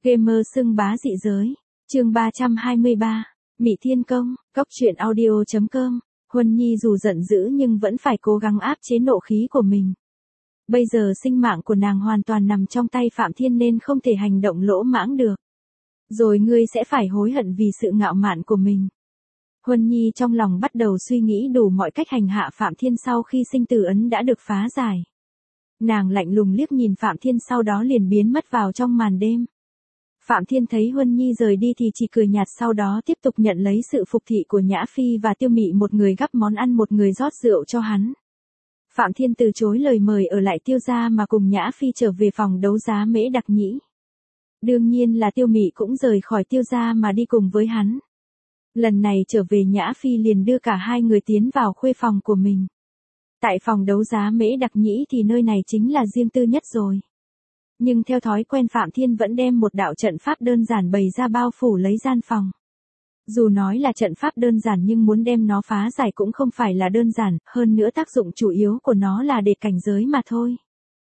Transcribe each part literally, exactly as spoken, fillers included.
Gamer xưng bá dị giới. Chương ba trăm hai mươi ba. Mị Thiên Công, Cốc truyện audio chấm com. Huân Nhi dù giận dữ nhưng vẫn phải cố gắng áp chế nộ khí của mình. Bây giờ sinh mạng của nàng hoàn toàn nằm trong tay Phạm Thiên nên không thể hành động lỗ mãng được. Rồi ngươi sẽ phải hối hận vì sự ngạo mạn của mình. Huân Nhi trong lòng bắt đầu suy nghĩ đủ mọi cách hành hạ Phạm Thiên sau khi sinh tử ấn đã được phá giải. Nàng lạnh lùng liếc nhìn Phạm Thiên sau đó liền biến mất vào trong màn đêm. Phạm Thiên thấy Huân Nhi rời đi thì chỉ cười nhạt, sau đó tiếp tục nhận lấy sự phục thị của Nhã Phi và Tiêu Mị, một người gắp món ăn một người rót rượu cho hắn. Phạm Thiên từ chối lời mời ở lại Tiêu gia mà cùng Nhã Phi trở về phòng đấu giá Mễ Đặc Nhĩ. Đương nhiên là Tiêu Mị cũng rời khỏi Tiêu gia mà đi cùng với hắn. Lần này trở về Nhã Phi liền đưa cả hai người tiến vào khuê phòng của mình. Tại phòng đấu giá Mễ Đặc Nhĩ thì nơi này chính là riêng tư nhất rồi. Nhưng theo thói quen Phạm Thiên vẫn đem một đạo trận pháp đơn giản bày ra bao phủ lấy gian phòng. Dù nói là trận pháp đơn giản nhưng muốn đem nó phá giải cũng không phải là đơn giản, hơn nữa tác dụng chủ yếu của nó là để cảnh giới mà thôi.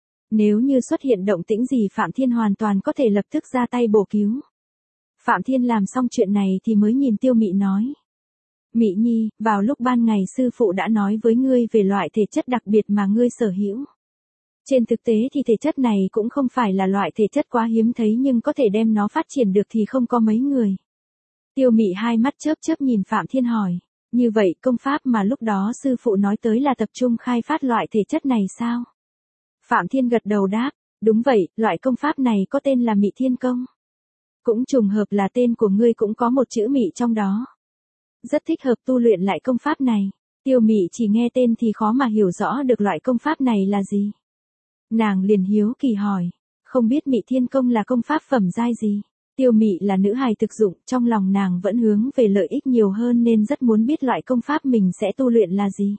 Nếu như xuất hiện động tĩnh gì Phạm Thiên hoàn toàn có thể lập tức ra tay bổ cứu. Phạm Thiên làm xong chuyện này thì mới nhìn Tiêu Mị nói. Mị Nhi, vào lúc ban ngày sư phụ đã nói với ngươi về loại thể chất đặc biệt mà ngươi sở hữu. Trên thực tế thì thể chất này cũng không phải là loại thể chất quá hiếm thấy nhưng có thể đem nó phát triển được thì không có mấy người. Tiêu Mị hai mắt chớp chớp nhìn Phạm Thiên hỏi, như vậy công pháp mà lúc đó sư phụ nói tới là tập trung khai phát loại thể chất này sao? Phạm Thiên gật đầu đáp, đúng vậy, loại công pháp này có tên là Mị Thiên Công. Cũng trùng hợp là tên của ngươi cũng có một chữ Mị trong đó. Rất thích hợp tu luyện lại công pháp này. Tiêu Mị chỉ nghe tên thì khó mà hiểu rõ được loại công pháp này là gì. Nàng liền hiếu kỳ hỏi, không biết Mị Thiên Công là công pháp phẩm giai gì? Tiêu Mị là nữ hài thực dụng, trong lòng nàng vẫn hướng về lợi ích nhiều hơn nên rất muốn biết loại công pháp mình sẽ tu luyện là gì.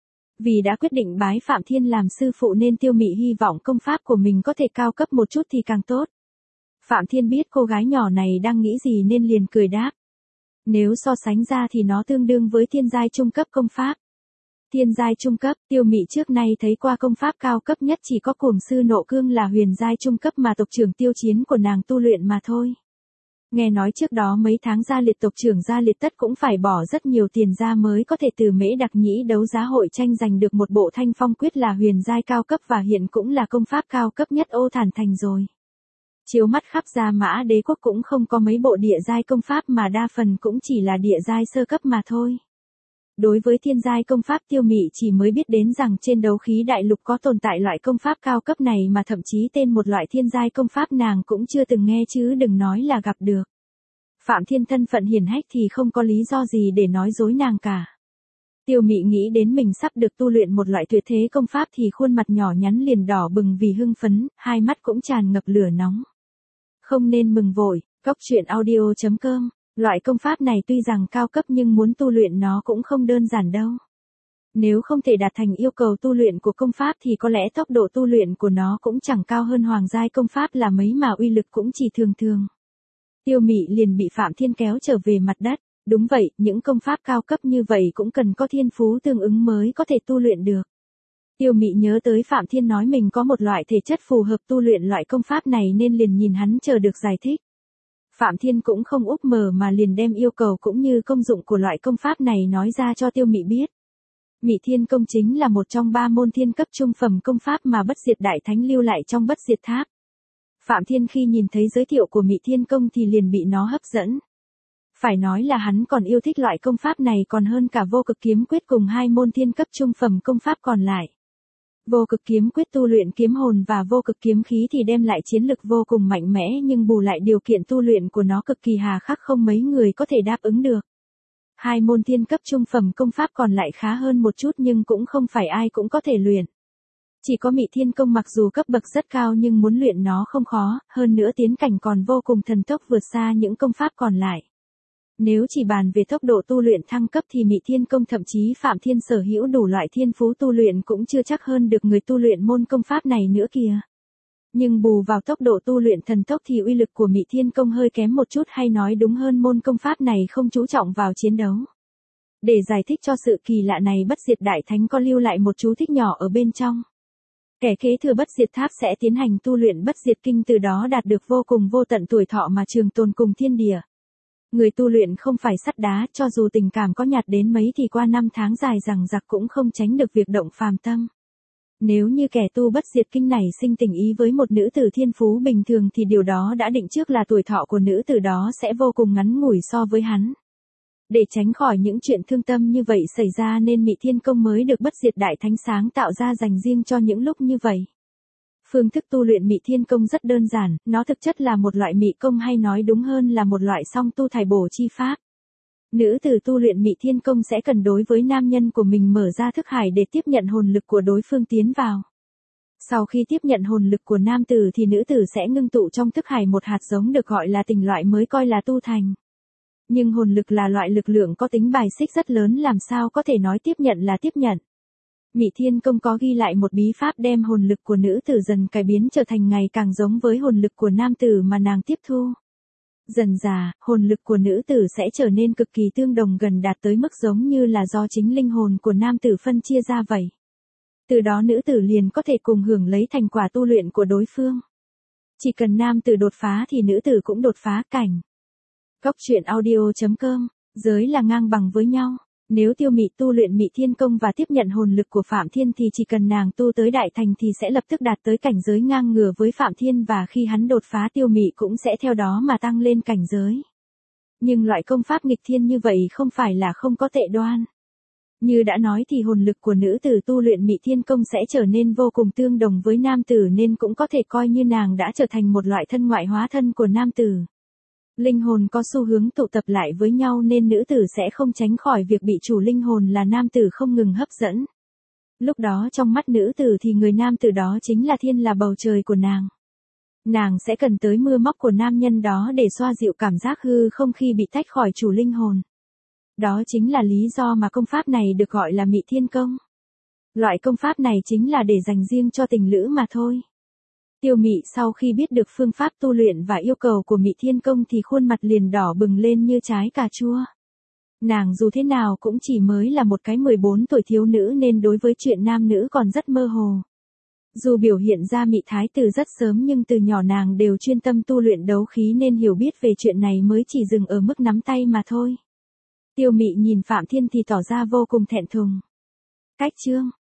Vì đã quyết định bái Phạm Thiên làm sư phụ nên Tiêu Mị hy vọng công pháp của mình có thể cao cấp một chút thì càng tốt. Phạm Thiên biết cô gái nhỏ này đang nghĩ gì nên liền cười đáp. Nếu so sánh ra thì nó tương đương với thiên giai trung cấp công pháp. Thiên giai trung cấp, Tiêu Mị trước nay thấy qua công pháp cao cấp nhất chỉ có Cuồng Sư Nộ Cương là huyền giai trung cấp mà tộc trưởng Tiêu Chiến của nàng tu luyện mà thôi. Nghe nói trước đó mấy tháng Gia Liệt tộc trưởng Gia Liệt tất cũng phải bỏ rất nhiều tiền ra mới có thể từ Mễ Đặc Nhĩ đấu giá hội tranh giành được một bộ Thanh Phong Quyết là huyền giai cao cấp và hiện cũng là công pháp cao cấp nhất Ô Thản Thành rồi. Chiếu mắt khắp Gia Mã Đế quốc cũng không có mấy bộ địa giai công pháp mà đa phần cũng chỉ là địa giai sơ cấp mà thôi. Đối với thiên giai công pháp Tiêu Mị chỉ mới biết đến rằng trên đấu khí đại lục có tồn tại loại công pháp cao cấp này mà thậm chí tên một loại thiên giai công pháp nàng cũng chưa từng nghe chứ đừng nói là gặp được. Phạm Thiên thân phận hiển hách thì không có lý do gì để nói dối nàng cả. Tiêu Mị nghĩ đến mình sắp được tu luyện một loại tuyệt thế công pháp thì khuôn mặt nhỏ nhắn liền đỏ bừng vì hưng phấn, hai mắt cũng tràn ngập lửa nóng. Không nên mừng vội, Cốc truyện audio chấm com. Loại công pháp này tuy rằng cao cấp nhưng muốn tu luyện nó cũng không đơn giản đâu. Nếu không thể đạt thành yêu cầu tu luyện của công pháp thì có lẽ tốc độ tu luyện của nó cũng chẳng cao hơn hoàng giai công pháp là mấy mà uy lực cũng chỉ thường thường. Tiêu Mị liền bị Phạm Thiên kéo trở về mặt đất. Đúng vậy, những công pháp cao cấp như vậy cũng cần có thiên phú tương ứng mới có thể tu luyện được. Tiêu Mị nhớ tới Phạm Thiên nói mình có một loại thể chất phù hợp tu luyện loại công pháp này nên liền nhìn hắn chờ được giải thích. Phạm Thiên cũng không úp mở mà liền đem yêu cầu cũng như công dụng của loại công pháp này nói ra cho Tiêu Mị biết. Mị Thiên Công chính là một trong ba môn thiên cấp trung phẩm công pháp mà Bất Diệt Đại Thánh lưu lại trong Bất Diệt Tháp. Phạm Thiên khi nhìn thấy giới thiệu của Mị Thiên Công thì liền bị nó hấp dẫn. Phải nói là hắn còn yêu thích loại công pháp này còn hơn cả Vô Cực Kiếm Quyết cùng hai môn thiên cấp trung phẩm công pháp còn lại. Vô Cực Kiếm Quyết tu luyện kiếm hồn và Vô Cực Kiếm Khí thì đem lại chiến lực vô cùng mạnh mẽ nhưng bù lại điều kiện tu luyện của nó cực kỳ hà khắc không mấy người có thể đáp ứng được. Hai môn thiên cấp trung phẩm công pháp còn lại khá hơn một chút nhưng cũng không phải ai cũng có thể luyện. Chỉ có Mị Thiên Công mặc dù cấp bậc rất cao nhưng muốn luyện nó không khó, hơn nữa tiến cảnh còn vô cùng thần tốc vượt xa những công pháp còn lại. Nếu chỉ bàn về tốc độ tu luyện thăng cấp thì Mị Thiên Công thậm chí Phạm Thiên sở hữu đủ loại thiên phú tu luyện cũng chưa chắc hơn được người tu luyện môn công pháp này nữa kìa. Nhưng bù vào tốc độ tu luyện thần tốc thì uy lực của Mị Thiên Công hơi kém một chút, hay nói đúng hơn môn công pháp này không chú trọng vào chiến đấu. Để giải thích cho sự kỳ lạ này Bất Diệt Đại Thánh có lưu lại một chú thích nhỏ ở bên trong. Kẻ kế thừa bất diệt tháp sẽ tiến hành tu luyện bất diệt kinh, từ đó đạt được vô cùng vô tận tuổi thọ mà trường tồn cùng thiên địa. Người tu luyện không phải sắt đá, cho dù tình cảm có nhạt đến mấy thì qua năm tháng dài dằng dặc cũng không tránh được việc động phàm tâm. Nếu như kẻ tu bất diệt kinh này sinh tình ý với một nữ tử thiên phú bình thường thì điều đó đã định trước là tuổi thọ của nữ tử đó sẽ vô cùng ngắn ngủi so với hắn. Để tránh khỏi những chuyện thương tâm như vậy xảy ra nên Mị Thiên Công mới được bất diệt đại thánh sáng tạo ra dành riêng cho những lúc như vậy. Phương thức tu luyện Mị Thiên Công rất đơn giản, nó thực chất là một loại mị công, hay nói đúng hơn là một loại song tu thải bổ chi pháp. Nữ tử tu luyện Mị Thiên Công sẽ cần đối với nam nhân của mình mở ra thức hải để tiếp nhận hồn lực của đối phương tiến vào. Sau khi tiếp nhận hồn lực của nam tử thì nữ tử sẽ ngưng tụ trong thức hải một hạt giống được gọi là tình loại mới coi là tu thành. Nhưng hồn lực là loại lực lượng có tính bài xích rất lớn, làm sao có thể nói tiếp nhận là tiếp nhận. Mị Thiên Công có ghi lại một bí pháp đem hồn lực của nữ tử dần cải biến trở thành ngày càng giống với hồn lực của nam tử mà nàng tiếp thu. Dần dà, hồn lực của nữ tử sẽ trở nên cực kỳ tương đồng, gần đạt tới mức giống như là do chính linh hồn của nam tử phân chia ra vậy. Từ đó nữ tử liền có thể cùng hưởng lấy thành quả tu luyện của đối phương. Chỉ cần nam tử đột phá thì nữ tử cũng đột phá. Cảnh Góc truyện audio chấm com, giới là ngang bằng với nhau. Nếu Tiêu Mị tu luyện Mị Thiên Công và tiếp nhận hồn lực của Phạm Thiên thì chỉ cần nàng tu tới đại thành thì sẽ lập tức đạt tới cảnh giới ngang ngửa với Phạm Thiên, và khi hắn đột phá Tiêu Mị cũng sẽ theo đó mà tăng lên cảnh giới. Nhưng loại công pháp nghịch thiên như vậy không phải là không có tệ đoan. Như đã nói thì hồn lực của nữ tử tu luyện Mị Thiên Công sẽ trở nên vô cùng tương đồng với nam tử, nên cũng có thể coi như nàng đã trở thành một loại thân ngoại hóa thân của nam tử. Linh hồn có xu hướng tụ tập lại với nhau nên nữ tử sẽ không tránh khỏi việc bị chủ linh hồn là nam tử không ngừng hấp dẫn. Lúc đó trong mắt nữ tử thì người nam tử đó chính là thiên, là bầu trời của nàng. Nàng sẽ cần tới mưa móc của nam nhân đó để xoa dịu cảm giác hư không khi bị tách khỏi chủ linh hồn. Đó chính là lý do mà công pháp này được gọi là Mị Thiên Công. Loại công pháp này chính là để dành riêng cho tình lữ mà thôi. Tiêu Mị sau khi biết được phương pháp tu luyện và yêu cầu của Mị Thiên Công thì khuôn mặt liền đỏ bừng lên như trái cà chua. Nàng dù thế nào cũng chỉ mới là một cái mười bốn tuổi thiếu nữ nên đối với chuyện nam nữ còn rất mơ hồ. Dù biểu hiện ra mị thái từ rất sớm nhưng từ nhỏ nàng đều chuyên tâm tu luyện đấu khí nên hiểu biết về chuyện này mới chỉ dừng ở mức nắm tay mà thôi. Tiêu Mị nhìn Phạm Thiên thì tỏ ra vô cùng thẹn thùng. Cách chương